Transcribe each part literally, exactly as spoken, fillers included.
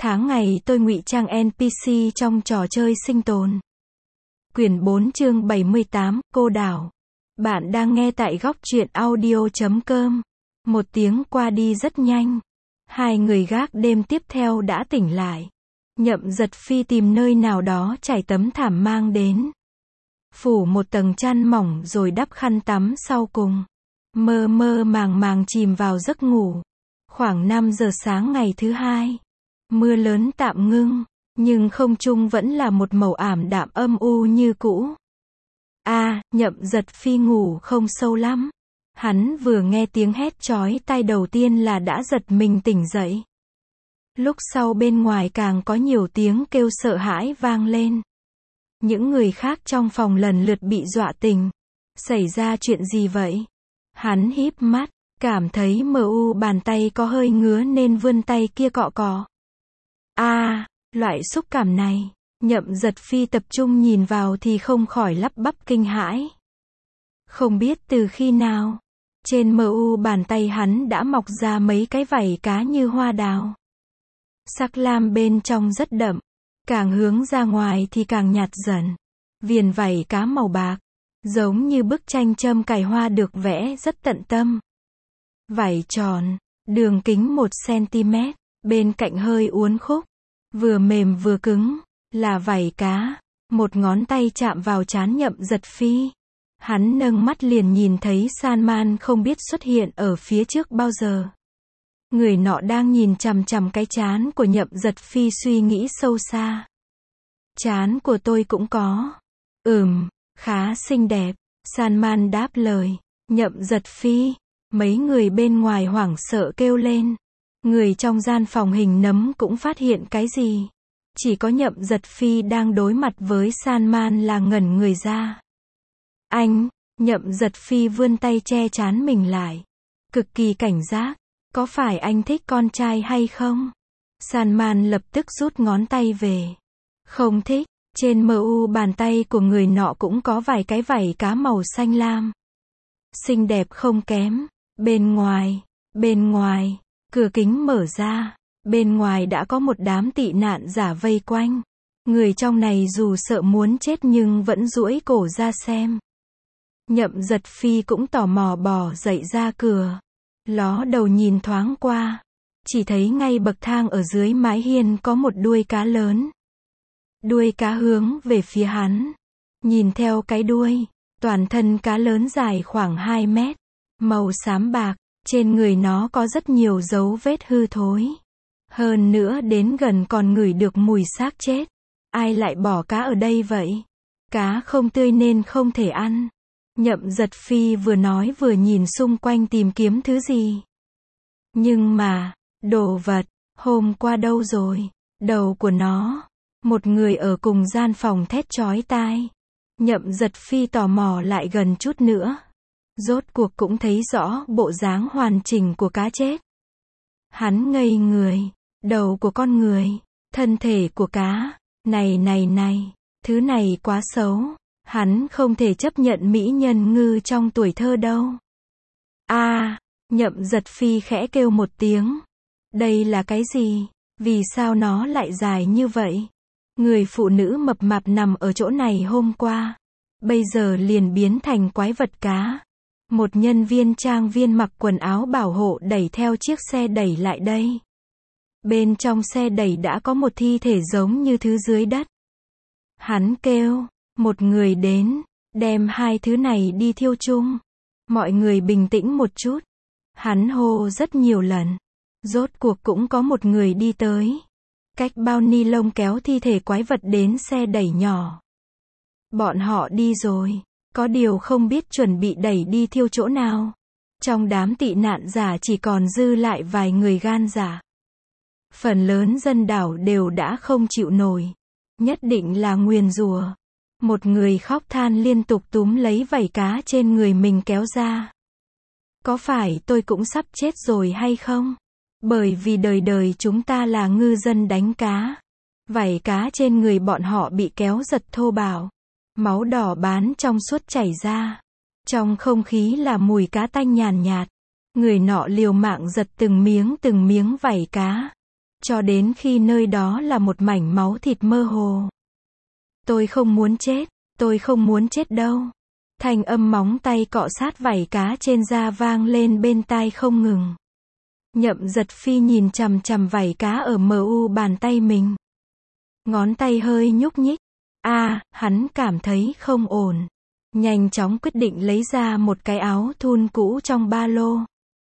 Tháng ngày tôi ngụy trang en pê xê trong trò chơi sinh tồn. Quyển bốn chương bảy mươi tám, Cô đảo. Bạn đang nghe tại góc truyện audio chấm com. Một tiếng qua đi rất nhanh. Hai người gác đêm tiếp theo đã tỉnh lại. Nhậm Giật Phi tìm nơi nào đó trải tấm thảm mang đến. Phủ một tầng chăn mỏng rồi đắp khăn tắm sau cùng. Mơ mơ màng màng chìm vào giấc ngủ. Khoảng năm giờ sáng ngày thứ hai. Mưa lớn tạm ngưng, nhưng không trung vẫn là một màu ảm đạm âm u như cũ. A, à, Nhậm Giật Phi ngủ không sâu lắm. Hắn vừa nghe tiếng hét chói tai đầu tiên là đã giật mình tỉnh dậy. Lúc sau bên ngoài càng có nhiều tiếng kêu sợ hãi vang lên. Những người khác trong phòng lần lượt bị dọa tỉnh. Xảy ra chuyện gì vậy? Hắn híp mắt, cảm thấy mờ u bàn tay có hơi ngứa nên vươn tay kia cọ cọ. A, à, loại xúc cảm này. Nhậm Giật Phi tập trung nhìn vào thì không khỏi lắp bắp kinh hãi. Không biết từ khi nào, trên mờ u bàn tay hắn đã mọc ra mấy cái vảy cá như hoa đào. Sắc lam bên trong rất đậm, càng hướng ra ngoài thì càng nhạt dần. Viền vảy cá màu bạc, giống như bức tranh châm cài hoa được vẽ rất tận tâm. Vảy tròn, đường kính một xăng-ti-mét, bên cạnh hơi uốn khúc, vừa mềm vừa cứng, là vảy cá. Một ngón tay chạm vào trán Nhậm Giật Phi. Hắn nâng mắt liền nhìn thấy Salman không biết xuất hiện ở phía trước bao giờ. Người nọ đang nhìn chằm chằm cái trán của Nhậm Giật Phi suy nghĩ sâu xa. Trán của tôi cũng có. Ừm, khá xinh đẹp. Salman đáp lời. Nhậm Giật Phi. Mấy người bên ngoài hoảng sợ kêu lên. Người trong gian phòng hình nấm cũng phát hiện cái gì. Chỉ có Nhậm Giật Phi đang đối mặt với Salman là ngẩn người ra. Anh, Nhậm Giật Phi vươn tay che trán mình lại. Cực kỳ cảnh giác. Có phải anh thích con trai hay không? Salman lập tức rút ngón tay về. Không thích. Trên mờ u bàn tay của người nọ cũng có vài cái vảy cá màu xanh lam. Xinh đẹp không kém. Bên ngoài, bên ngoài, cửa kính mở ra. Bên ngoài đã có một đám tị nạn giả vây quanh. Người trong này dù sợ muốn chết nhưng vẫn duỗi cổ ra xem. Nhậm Giật Phi cũng tò mò bò dậy ra cửa. Ló đầu nhìn thoáng qua. Chỉ thấy ngay bậc thang ở dưới mái hiên có một đuôi cá lớn. Đuôi cá hướng về phía hắn. Nhìn theo cái đuôi, toàn thân cá lớn dài khoảng hai mét. Màu xám bạc, trên người nó có rất nhiều dấu vết hư thối. Hơn nữa đến gần còn ngửi được mùi xác chết. Ai lại bỏ cá ở đây vậy? Cá không tươi nên không thể ăn. Nhậm Giật Phi vừa nói vừa nhìn xung quanh tìm kiếm thứ gì. Nhưng mà, đồ vật, hôm qua đâu rồi? Đầu của nó. Một người ở cùng gian phòng thét chói tai. Nhậm Giật Phi tò mò lại gần chút nữa. Rốt cuộc cũng thấy rõ bộ dáng hoàn chỉnh của cá chết. Hắn ngây người. Đầu của con người. Thân thể của cá. Này này này. Thứ này quá xấu. Hắn không thể chấp nhận mỹ nhân ngư trong tuổi thơ đâu. A, à, Nhậm Giật Phi khẽ kêu một tiếng. Đây là cái gì? Vì sao nó lại dài như vậy? Người phụ nữ mập mạp nằm ở chỗ này hôm qua. Bây giờ liền biến thành quái vật cá. Một nhân viên trang viên mặc quần áo bảo hộ đẩy theo chiếc xe đẩy lại đây. Bên trong xe đẩy đã có một thi thể giống như thứ dưới đất. Hắn kêu. Một người đến, đem hai thứ này đi thiêu chung. Mọi người bình tĩnh một chút. Hắn hô rất nhiều lần. Rốt cuộc cũng có một người đi tới. Cách bao ni lông kéo thi thể quái vật đến xe đẩy nhỏ. Bọn họ đi rồi. Có điều không biết chuẩn bị đẩy đi thiêu chỗ nào. Trong đám tị nạn giả chỉ còn dư lại vài người gan dạ. Phần lớn dân đảo đều đã không chịu nổi. Nhất định là nguyền rủa. Một người khóc than liên tục túm lấy vảy cá trên người mình kéo ra. Có phải tôi cũng sắp chết rồi hay không? Bởi vì đời đời chúng ta là ngư dân đánh cá. Vảy cá trên người bọn họ bị kéo giật thô bạo. Máu đỏ bán trong suốt chảy ra. Trong không khí là mùi cá tanh nhàn nhạt. Người nọ liều mạng giật từng miếng từng miếng vảy cá. cho đến khi nơi đó là một mảnh máu thịt mơ hồ. Tôi không muốn chết, tôi không muốn chết đâu. Thanh âm móng tay cọ sát vảy cá trên da vang lên bên tai không ngừng. Nhậm Giật Phi nhìn chằm chằm vảy cá ở mờ u bàn tay mình. Ngón tay hơi nhúc nhích. A, à, hắn cảm thấy không ổn. Nhanh chóng quyết định lấy ra một cái áo thun cũ trong ba lô.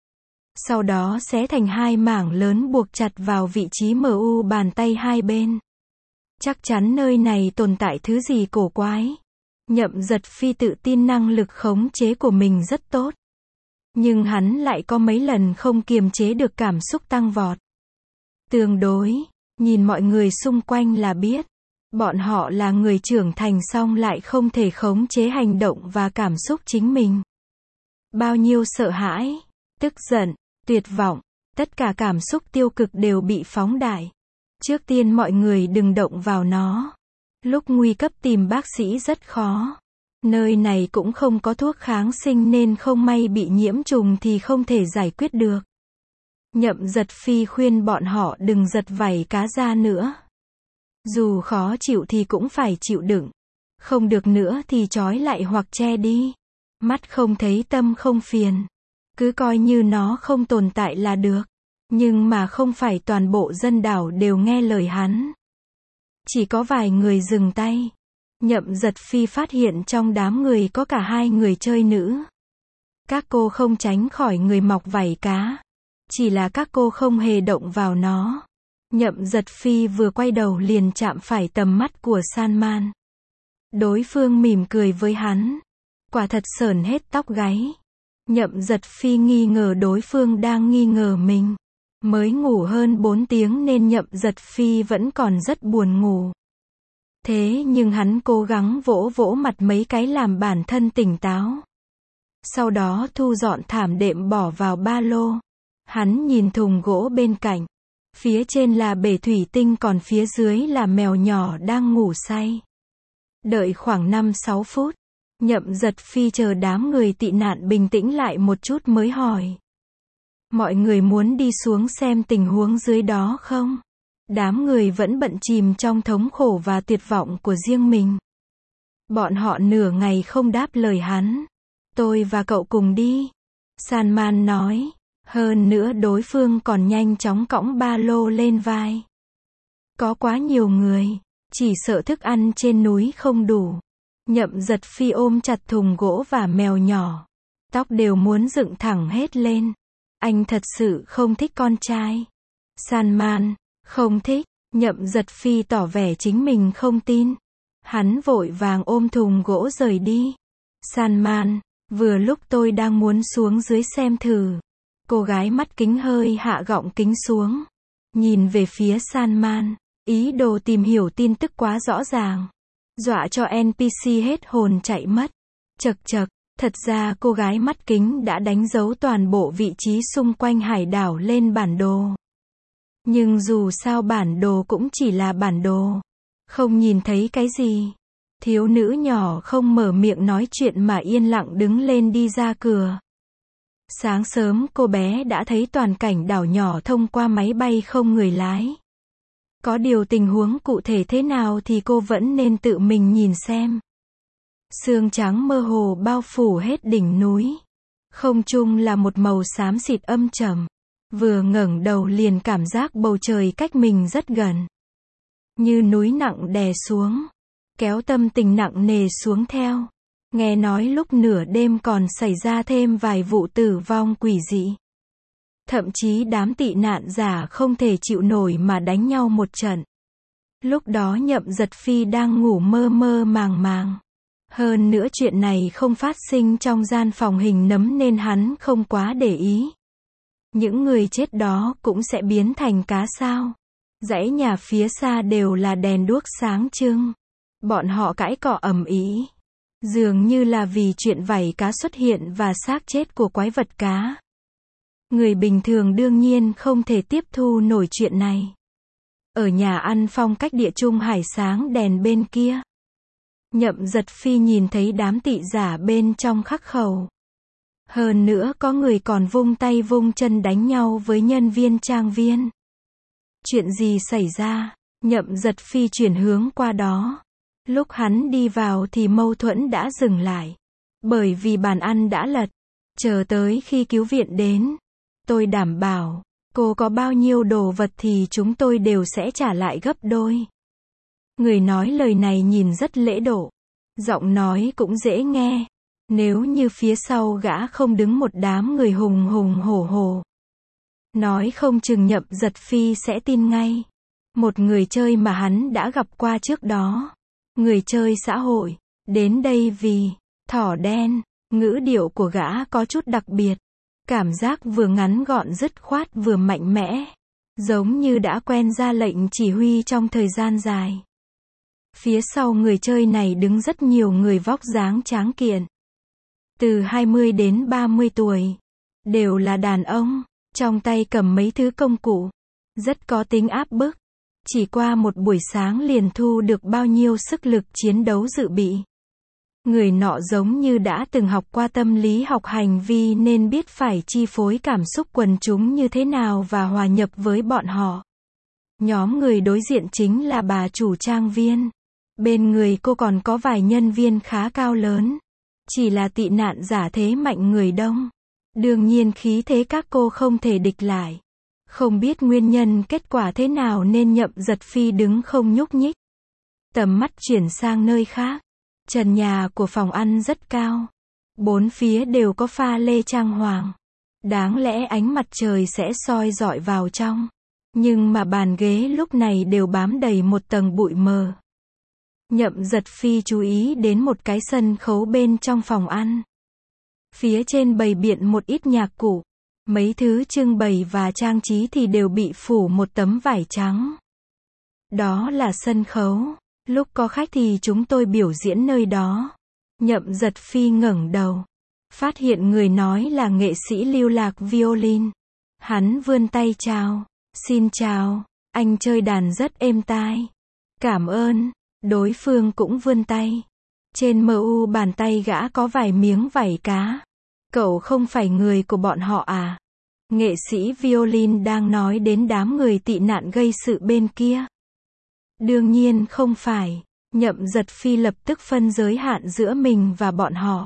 Sau đó xé thành hai mảng lớn buộc chặt vào vị trí mờ u bàn tay hai bên. Chắc chắn nơi này tồn tại thứ gì cổ quái. Nhậm Giật Phi tự tin năng lực khống chế của mình rất tốt. Nhưng hắn lại có mấy lần không kiềm chế được cảm xúc tăng vọt. Tương đối, nhìn mọi người xung quanh là biết. Bọn họ là người trưởng thành song lại không thể khống chế hành động và cảm xúc chính mình. Bao nhiêu sợ hãi, tức giận, tuyệt vọng, tất cả cảm xúc tiêu cực đều bị phóng đại. Trước tiên mọi người đừng động vào nó. Lúc nguy cấp tìm bác sĩ rất khó. Nơi này cũng không có thuốc kháng sinh nên không may bị nhiễm trùng thì không thể giải quyết được. Nhậm Giật Phi khuyên bọn họ đừng giật vảy cá ra nữa. Dù khó chịu thì cũng phải chịu đựng. Không được nữa thì trói lại hoặc che đi. Mắt không thấy tâm không phiền. Cứ coi như nó không tồn tại là được. Nhưng mà không phải toàn bộ dân đảo đều nghe lời hắn. Chỉ có vài người dừng tay. Nhậm Giật Phi phát hiện trong đám người có cả hai người chơi nữ. Các cô không tránh khỏi người mọc vảy cá. Chỉ là các cô không hề động vào nó. Nhậm Giật Phi vừa quay đầu liền chạm phải tầm mắt của Salman. Đối phương mỉm cười với hắn. Quả thật sởn hết tóc gáy. Nhậm Giật Phi nghi ngờ đối phương đang nghi ngờ mình. Mới ngủ hơn bốn tiếng nên Nhậm Giật Phi vẫn còn rất buồn ngủ. Thế nhưng hắn cố gắng vỗ vỗ mặt mấy cái làm bản thân tỉnh táo. Sau đó thu dọn thảm đệm bỏ vào ba lô. Hắn nhìn thùng gỗ bên cạnh. Phía trên là bể thủy tinh còn phía dưới là mèo nhỏ đang ngủ say. Đợi khoảng năm sáu phút. Nhậm Giật Phi chờ đám người tị nạn bình tĩnh lại một chút mới hỏi. Mọi người muốn đi xuống xem tình huống dưới đó không? Đám người vẫn bận chìm trong thống khổ và tuyệt vọng của riêng mình. Bọn họ nửa ngày không đáp lời hắn. Tôi và cậu cùng đi. Salman nói. Hơn nữa đối phương còn nhanh chóng cõng ba lô lên vai. Có quá nhiều người. Chỉ sợ thức ăn trên núi không đủ. Nhậm Giật Phi ôm chặt thùng gỗ và mèo nhỏ. Tóc đều muốn dựng thẳng hết lên. Anh thật sự không thích con trai. Salman. Không thích. Nhậm Giật Phi tỏ vẻ chính mình không tin. Hắn vội vàng ôm thùng gỗ rời đi. Salman. Vừa lúc tôi đang muốn xuống dưới xem thử. Cô gái mắt kính hơi hạ gọng kính xuống. Nhìn về phía Salman. Ý đồ tìm hiểu tin tức quá rõ ràng. Dọa cho en pê xê hết hồn chạy mất. Chật chật. Thật ra cô gái mắt kính đã đánh dấu toàn bộ vị trí xung quanh hải đảo lên bản đồ. Nhưng dù sao bản đồ cũng chỉ là bản đồ. Không nhìn thấy cái gì. Thiếu nữ nhỏ không mở miệng nói chuyện mà yên lặng đứng lên đi ra cửa. Sáng sớm cô bé đã thấy toàn cảnh đảo nhỏ thông qua máy bay không người lái. Có điều tình huống cụ thể thế nào thì cô vẫn nên tự mình nhìn xem. Sương trắng mơ hồ bao phủ hết đỉnh núi. Không trung là một màu xám xịt âm trầm. Vừa ngẩng đầu liền cảm giác bầu trời cách mình rất gần. Như núi nặng đè xuống. Kéo tâm tình nặng nề xuống theo. Nghe nói lúc nửa đêm còn xảy ra thêm vài vụ tử vong quỷ dị. Thậm chí đám tị nạn giả không thể chịu nổi mà đánh nhau một trận. Lúc đó Nhậm Giật Phi đang ngủ mơ mơ màng màng. Hơn nữa chuyện này không phát sinh trong gian phòng hình nấm nên hắn không quá để ý. Những người chết đó cũng sẽ biến thành cá sao. Dãy nhà phía xa đều là đèn đuốc sáng trưng. Bọn họ cãi cọ ầm ĩ. Dường như là vì chuyện vảy cá xuất hiện và xác chết của quái vật cá. Người bình thường đương nhiên không thể tiếp thu nổi chuyện này. Ở nhà ăn phong cách địa trung hải sáng đèn bên kia. Nhậm Giật Phi nhìn thấy đám tị giả bên trong khắc khẩu. Hơn nữa có người còn vung tay vung chân đánh nhau với nhân viên trang viên. Chuyện gì xảy ra? Nhậm Giật Phi chuyển hướng qua đó. Lúc hắn đi vào thì mâu thuẫn đã dừng lại. Bởi vì bàn ăn đã lật. Chờ tới khi cứu viện đến, tôi đảm bảo, cô có bao nhiêu đồ vật thì chúng tôi đều sẽ trả lại gấp đôi. Người nói lời này nhìn rất lễ độ. Giọng nói cũng dễ nghe. Nếu như phía sau gã không đứng một đám người hùng hùng hổ hổ, nói không chừng Nhậm Giật Phi sẽ tin ngay. Một người chơi mà hắn đã gặp qua trước đó. Người chơi xã hội. Đến đây vì thỏ đen. Ngữ điệu của gã có chút đặc biệt. Cảm giác vừa ngắn gọn dứt khoát vừa mạnh mẽ. Giống như đã quen ra lệnh chỉ huy trong thời gian dài. Phía sau người chơi này đứng rất nhiều người vóc dáng tráng kiện. Từ hai mươi đến ba mươi tuổi. Đều là đàn ông. Trong tay cầm mấy thứ công cụ. Rất có tính áp bức. Chỉ qua một buổi sáng liền thu được bao nhiêu sức lực chiến đấu dự bị. Người nọ giống như đã từng học qua tâm lý học hành vi nên biết phải chi phối cảm xúc quần chúng như thế nào và hòa nhập với bọn họ. Nhóm người đối diện chính là bà chủ trang viên. Bên người cô còn có vài nhân viên khá cao lớn. Chỉ là tị nạn giả thế mạnh người đông. Đương nhiên khí thế các cô không thể địch lại. Không biết nguyên nhân kết quả thế nào nên Nhậm Giật Phi đứng không nhúc nhích. Tầm mắt chuyển sang nơi khác. Trần nhà của phòng ăn rất cao. Bốn phía đều có pha lê trang hoàng. Đáng lẽ ánh mặt trời sẽ soi rọi vào trong. Nhưng mà bàn ghế lúc này đều bám đầy một tầng bụi mờ. Nhậm Giật Phi chú ý đến một cái sân khấu bên trong phòng ăn. Phía trên bày biện một ít nhạc cụ. Mấy thứ trưng bày và trang trí thì đều bị phủ một tấm vải trắng. Đó là sân khấu. Lúc có khách thì chúng tôi biểu diễn nơi đó. Nhậm Giật Phi ngẩng đầu. Phát hiện người nói là nghệ sĩ lưu lạc violin. Hắn vươn tay chào. Xin chào, anh chơi đàn rất êm tai. Cảm ơn. Đối phương cũng vươn tay. Trên mu bàn tay gã có vài miếng vảy cá. Cậu không phải người của bọn họ à? Nghệ sĩ violin đang nói đến đám người tị nạn gây sự bên kia. Đương nhiên không phải. Nhậm Giật Phi lập tức phân giới hạn giữa mình và bọn họ.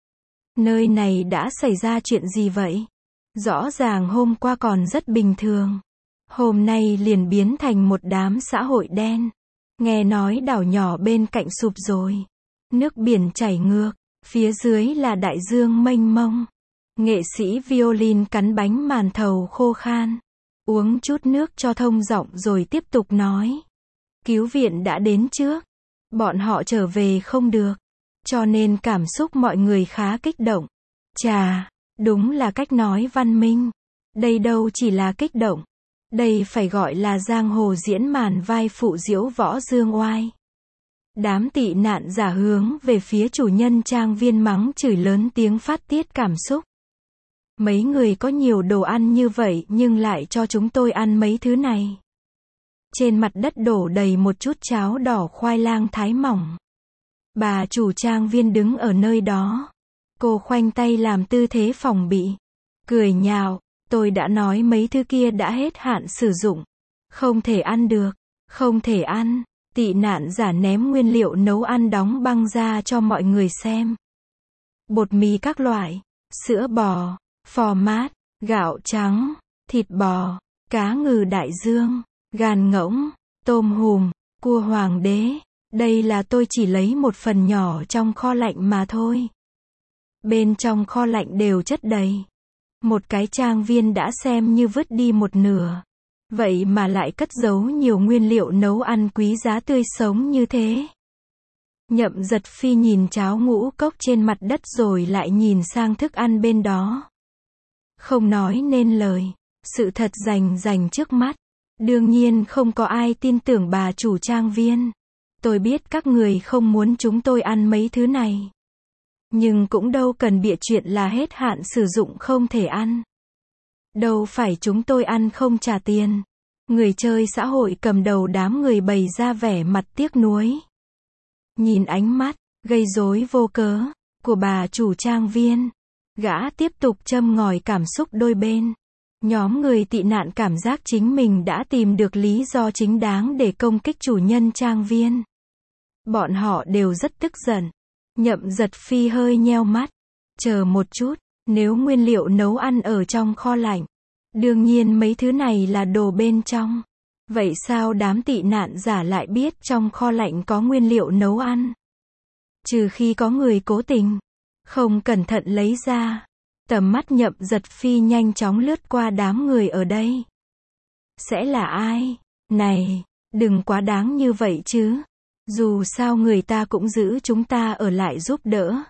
Nơi này đã xảy ra chuyện gì vậy? Rõ ràng hôm qua còn rất bình thường. Hôm nay liền biến thành một đám xã hội đen. Nghe nói đảo nhỏ bên cạnh sụp rồi. Nước biển chảy ngược. Phía dưới là đại dương mênh mông. Nghệ sĩ violin cắn bánh màn thầu khô khan. Uống chút nước cho thông giọng rồi tiếp tục nói. Cứu viện đã đến trước. Bọn họ trở về không được. Cho nên cảm xúc mọi người khá kích động. Chà, đúng là cách nói văn minh. Đây đâu chỉ là kích động. Đây phải gọi là giang hồ diễn màn vai phụ diễu võ dương oai. Đám tị nạn giả hướng về phía chủ nhân trang viên mắng chửi lớn tiếng phát tiết cảm xúc. Mấy người có nhiều đồ ăn như vậy nhưng lại cho chúng tôi ăn mấy thứ này. Trên mặt đất đổ đầy một chút cháo đỏ khoai lang thái mỏng. Bà chủ trang viên đứng ở nơi đó. Cô khoanh tay làm tư thế phòng bị. Cười nhạo, tôi đã nói mấy thứ kia đã hết hạn sử dụng. Không thể ăn được, không thể ăn. Tị nạn giả ném nguyên liệu nấu ăn đóng băng ra cho mọi người xem. Bột mì các loại, sữa bò, phò mát, gạo trắng, thịt bò, cá ngừ đại dương, gan ngỗng, tôm hùm, cua hoàng đế. Đây là tôi chỉ lấy một phần nhỏ trong kho lạnh mà thôi. Bên trong kho lạnh đều chất đầy. Một cái trang viên đã xem như vứt đi một nửa. Vậy mà lại cất giấu nhiều nguyên liệu nấu ăn quý giá tươi sống như thế. Nhậm Giật Phi nhìn cháo ngũ cốc trên mặt đất rồi lại nhìn sang thức ăn bên đó. Không nói nên lời. Sự thật rành rành trước mắt. Đương nhiên không có ai tin tưởng bà chủ trang viên. Tôi biết các người không muốn chúng tôi ăn mấy thứ này. Nhưng cũng đâu cần bịa chuyện là hết hạn sử dụng không thể ăn. Đâu phải chúng tôi ăn không trả tiền. Người chơi xã hội cầm đầu đám người bày ra vẻ mặt tiếc nuối. Nhìn ánh mắt, gây rối vô cớ, của bà chủ trang viên. Gã tiếp tục châm ngòi cảm xúc đôi bên. Nhóm người tị nạn cảm giác chính mình đã tìm được lý do chính đáng để công kích chủ nhân trang viên. Bọn họ đều rất tức giận. Nhậm Giật Phi hơi nheo mắt. Chờ một chút, nếu nguyên liệu nấu ăn ở trong kho lạnh, đương nhiên mấy thứ này là đồ bên trong. Vậy sao đám tị nạn giả lại biết trong kho lạnh có nguyên liệu nấu ăn? Trừ khi có người cố tình, không cẩn thận lấy ra. Tầm mắt Nhậm Giật Phi nhanh chóng lướt qua đám người ở đây. Sẽ là ai? Này, đừng quá đáng như vậy chứ. Dù sao người ta cũng giữ chúng ta ở lại giúp đỡ.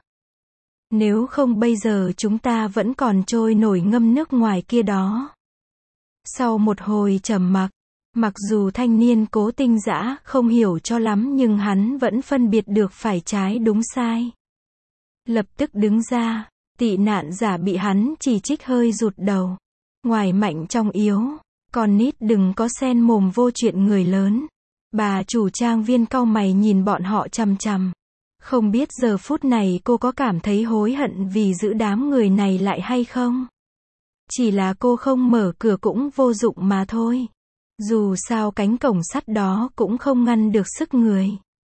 Nếu không bây giờ chúng ta vẫn còn trôi nổi ngâm nước ngoài kia đó. Sau một hồi trầm mặc, mặc dù thanh niên Cố Tinh Dã không hiểu cho lắm nhưng hắn vẫn phân biệt được phải trái đúng sai. Lập tức đứng ra, tị nạn giả bị hắn chỉ trích hơi rụt đầu. Ngoài mạnh trong yếu, con nít đừng có xen mồm vô chuyện người lớn. Bà chủ trang viên cau mày nhìn bọn họ chằm chằm. Không biết giờ phút này cô có cảm thấy hối hận vì giữ đám người này lại hay không? Chỉ là cô không mở cửa cũng vô dụng mà thôi. Dù sao cánh cổng sắt đó cũng không ngăn được sức người.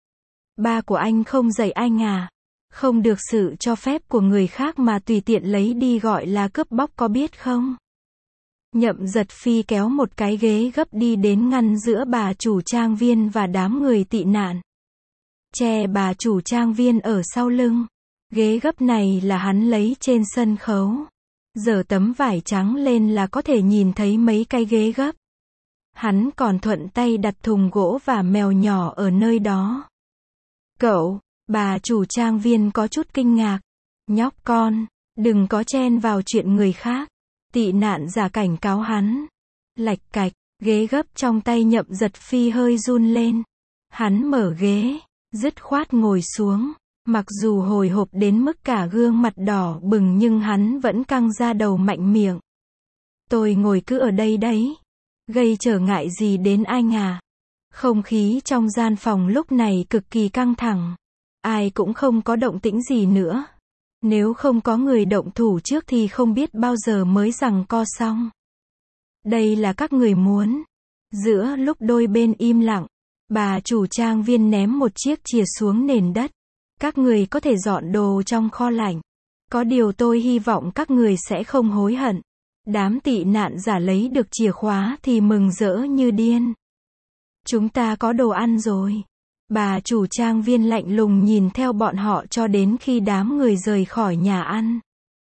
Ba của anh không dạy anh à? Không được sự cho phép của người khác mà tùy tiện lấy đi gọi là cướp bóc có biết không? Nhậm Giật Phi kéo một cái ghế gấp đi đến ngăn giữa bà chủ trang viên và đám người tị nạn. Che bà chủ trang viên ở sau lưng. Ghế gấp này là hắn lấy trên sân khấu. Giở tấm vải trắng lên là có thể nhìn thấy mấy cái ghế gấp. Hắn còn thuận tay đặt thùng gỗ và mèo nhỏ ở nơi đó. Cậu, bà chủ trang viên có chút kinh ngạc. Nhóc con, đừng có chen vào chuyện người khác. Tị nạn giả cảnh cáo hắn. Lạch cạch, ghế gấp trong tay Nhậm Giật Phi hơi run lên. Hắn mở ghế, dứt khoát ngồi xuống. Mặc dù hồi hộp đến mức cả gương mặt đỏ bừng nhưng hắn vẫn căng ra đầu mạnh miệng. Tôi ngồi cứ ở đây đấy. Gây trở ngại gì đến anh à? Không khí trong gian phòng lúc này cực kỳ căng thẳng. Ai cũng không có động tĩnh gì nữa. Nếu không có người động thủ trước thì không biết bao giờ mới giằng co xong. Đây là các người muốn. Giữa lúc đôi bên im lặng, bà chủ trang viên ném một chiếc chìa xuống nền đất. Các người có thể dọn đồ trong kho lạnh. Có điều tôi hy vọng các người sẽ không hối hận. Đám tị nạn giả lấy được chìa khóa thì mừng rỡ như điên. Chúng ta có đồ ăn rồi. Bà chủ trang viên lạnh lùng nhìn theo bọn họ cho đến khi đám người rời khỏi nhà ăn.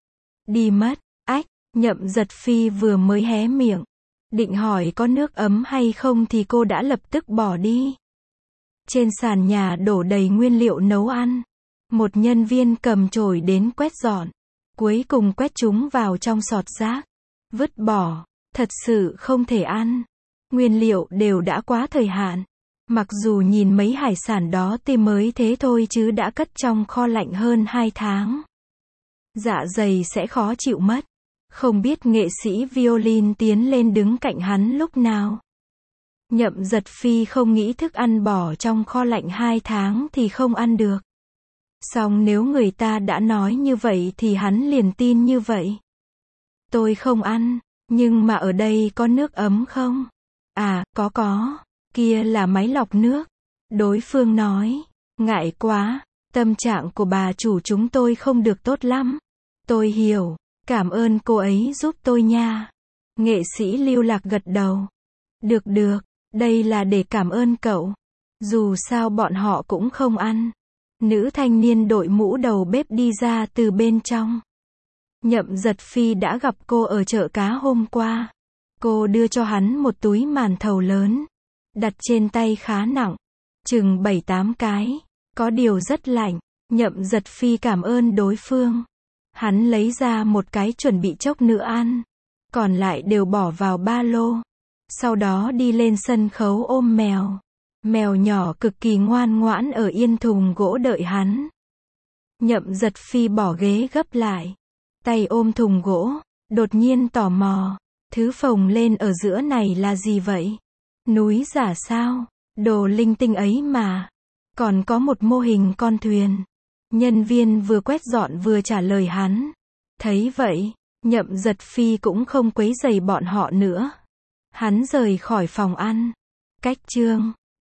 Đi mất, ách, Nhậm Giật Phi vừa mới hé miệng. Định hỏi có nước ấm hay không thì cô đã lập tức bỏ đi. Trên sàn nhà đổ đầy nguyên liệu nấu ăn. Một nhân viên cầm chổi đến quét dọn. Cuối cùng quét chúng vào trong sọt rác. Vứt bỏ, thật sự không thể ăn. Nguyên liệu đều đã quá thời hạn. Mặc dù nhìn mấy hải sản đó thì mới thế thôi chứ đã cất trong kho lạnh hơn hai tháng. Dạ dày sẽ khó chịu mất. Không biết nghệ sĩ violin tiến lên đứng cạnh hắn lúc nào. Nhậm Giật Phi không nghĩ thức ăn bỏ trong kho lạnh hai tháng thì không ăn được. Song nếu người ta đã nói như vậy thì hắn liền tin như vậy. Tôi không ăn, nhưng mà ở đây có nước ấm không? À, có có. Kia là máy lọc nước. Đối phương nói. Ngại quá, tâm trạng của bà chủ chúng tôi không được tốt lắm. Tôi hiểu, cảm ơn cô ấy giúp tôi nha. Nghệ sĩ Lưu Lạc gật đầu. Được được, đây là để cảm ơn cậu. Dù sao bọn họ cũng không ăn. Nữ thanh niên đội mũ đầu bếp đi ra từ bên trong. Nhậm Giật Phi đã gặp cô ở chợ cá hôm qua. Cô đưa cho hắn một túi màn thầu lớn. Đặt trên tay khá nặng. Chừng bảy tám cái. Có điều rất lạnh. Nhậm Giật Phi cảm ơn đối phương. Hắn lấy ra một cái chuẩn bị chốc nữa ăn. Còn lại đều bỏ vào ba lô. Sau đó đi lên sân khấu ôm mèo. Mèo nhỏ cực kỳ ngoan ngoãn ở yên thùng gỗ đợi hắn. Nhậm Giật Phi bỏ ghế gấp lại. Tay ôm thùng gỗ. Đột nhiên tò mò. Thứ phồng lên ở giữa này là gì vậy? Núi giả sao? Đồ linh tinh ấy mà. Còn có một mô hình con thuyền. Nhân viên vừa quét dọn vừa trả lời hắn. Thấy vậy, Nhậm Giật Phi cũng không quấy rầy bọn họ nữa. Hắn rời khỏi phòng ăn. Cách chương